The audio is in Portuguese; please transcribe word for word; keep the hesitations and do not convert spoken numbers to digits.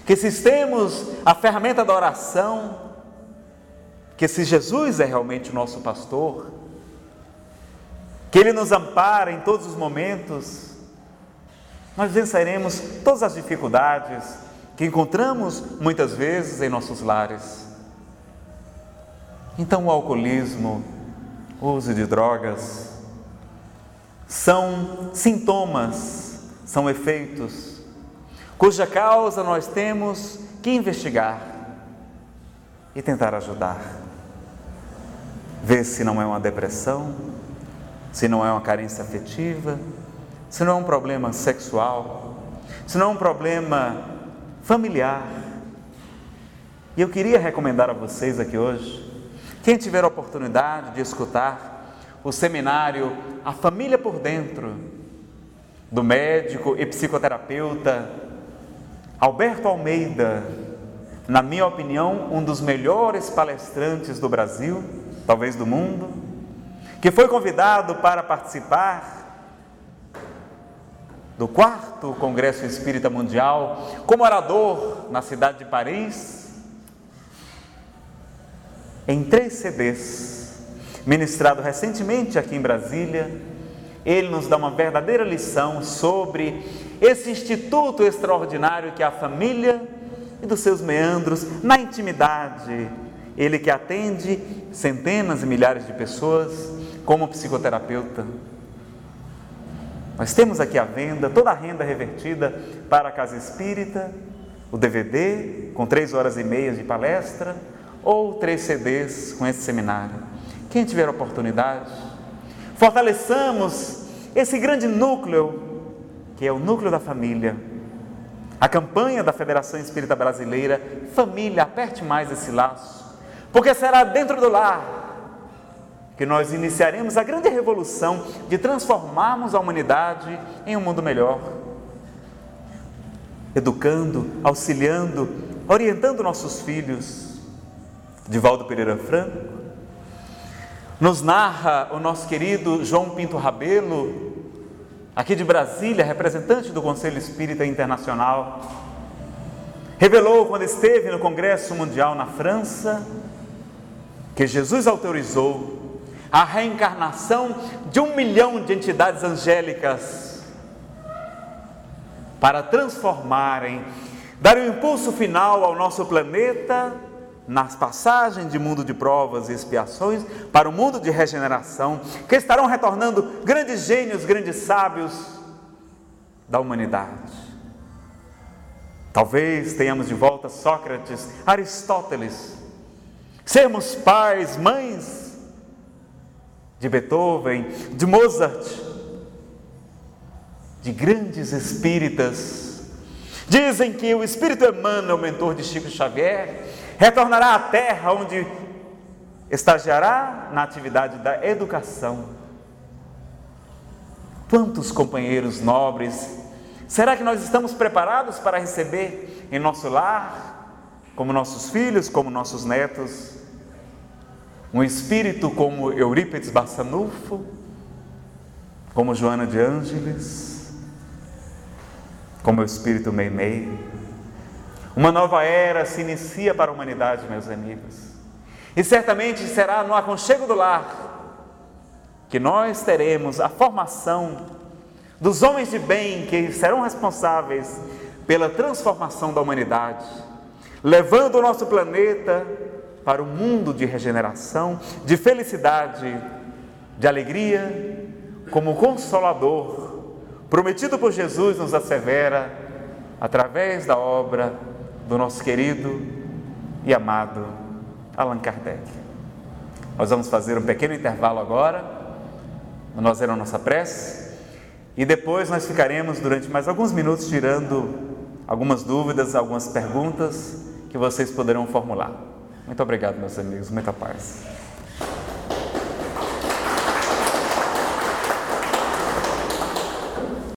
que se temos a ferramenta da oração, que se Jesus é realmente o nosso pastor, que Ele nos ampara em todos os momentos, nós venceremos todas as dificuldades que encontramos muitas vezes em nossos lares. Então o alcoolismo, o uso de drogas, são sintomas, são efeitos, cuja causa nós temos que investigar e tentar ajudar. Ver se não é uma depressão, se não é uma carência afetiva, se não é um problema sexual, se não é um problema familiar. E eu queria recomendar a vocês aqui hoje, quem tiver a oportunidade de escutar o seminário A Família por Dentro, do médico e psicoterapeuta Alberto Almeida, na minha opinião, um dos melhores palestrantes do Brasil, talvez do mundo, que foi convidado para participar do quarto Congresso Espírita Mundial como orador na cidade de Paris, em três C Ds, ministrado recentemente aqui em Brasília. Ele nos dá uma verdadeira lição sobre esse instituto extraordinário que é a família e dos seus meandros na intimidade. Ele que atende centenas e milhares de pessoas como psicoterapeuta. Nós temos aqui à venda toda a renda revertida para a Casa Espírita, o D V D com três horas e meia de palestra ou três C Ds com esse seminário. Quem tiver oportunidade, fortaleçamos esse grande núcleo que é o núcleo da família. A campanha da Federação Espírita Brasileira, família, aperte mais esse laço, porque será dentro do lar que nós iniciaremos a grande revolução de transformarmos a humanidade em um mundo melhor, educando, auxiliando, orientando nossos filhos. Divaldo Pereira Franco nos narra o nosso querido João Pinto Rabelo, aqui de Brasília, representante do Conselho Espírita Internacional, revelou quando esteve no Congresso Mundial na França, que Jesus autorizou a reencarnação de um milhão de entidades angélicas para transformarem, dar um impulso final ao nosso planeta nas passagens de mundo de provas e expiações para o mundo de regeneração, que estarão retornando grandes gênios, grandes sábios da humanidade. Talvez tenhamos de volta Sócrates, Aristóteles, sermos pais, mães de Beethoven, de Mozart, de grandes espíritas. Dizem que o Espírito Emmanuel, mentor de Chico Xavier, retornará à Terra, onde estagiará na atividade da educação. Quantos companheiros nobres, será que nós estamos preparados para receber em nosso lar, como nossos filhos, como nossos netos, um espírito como Eurípides Barçanufo, como Joana de Ângeles, como o espírito Meimei? Uma nova era se inicia para a humanidade, meus amigos, e certamente será no aconchego do lar que nós teremos a formação dos homens de bem que serão responsáveis pela transformação da humanidade, levando o nosso planeta para um mundo de regeneração, de felicidade, de alegria, como o Consolador prometido por Jesus nos assevera através da obra do nosso querido e amado Allan Kardec. Nós vamos fazer um pequeno intervalo agora, nós vamos a nossa prece, e depois nós ficaremos durante mais alguns minutos tirando algumas dúvidas, algumas perguntas que vocês poderão formular. Muito obrigado, meus amigos, muita paz.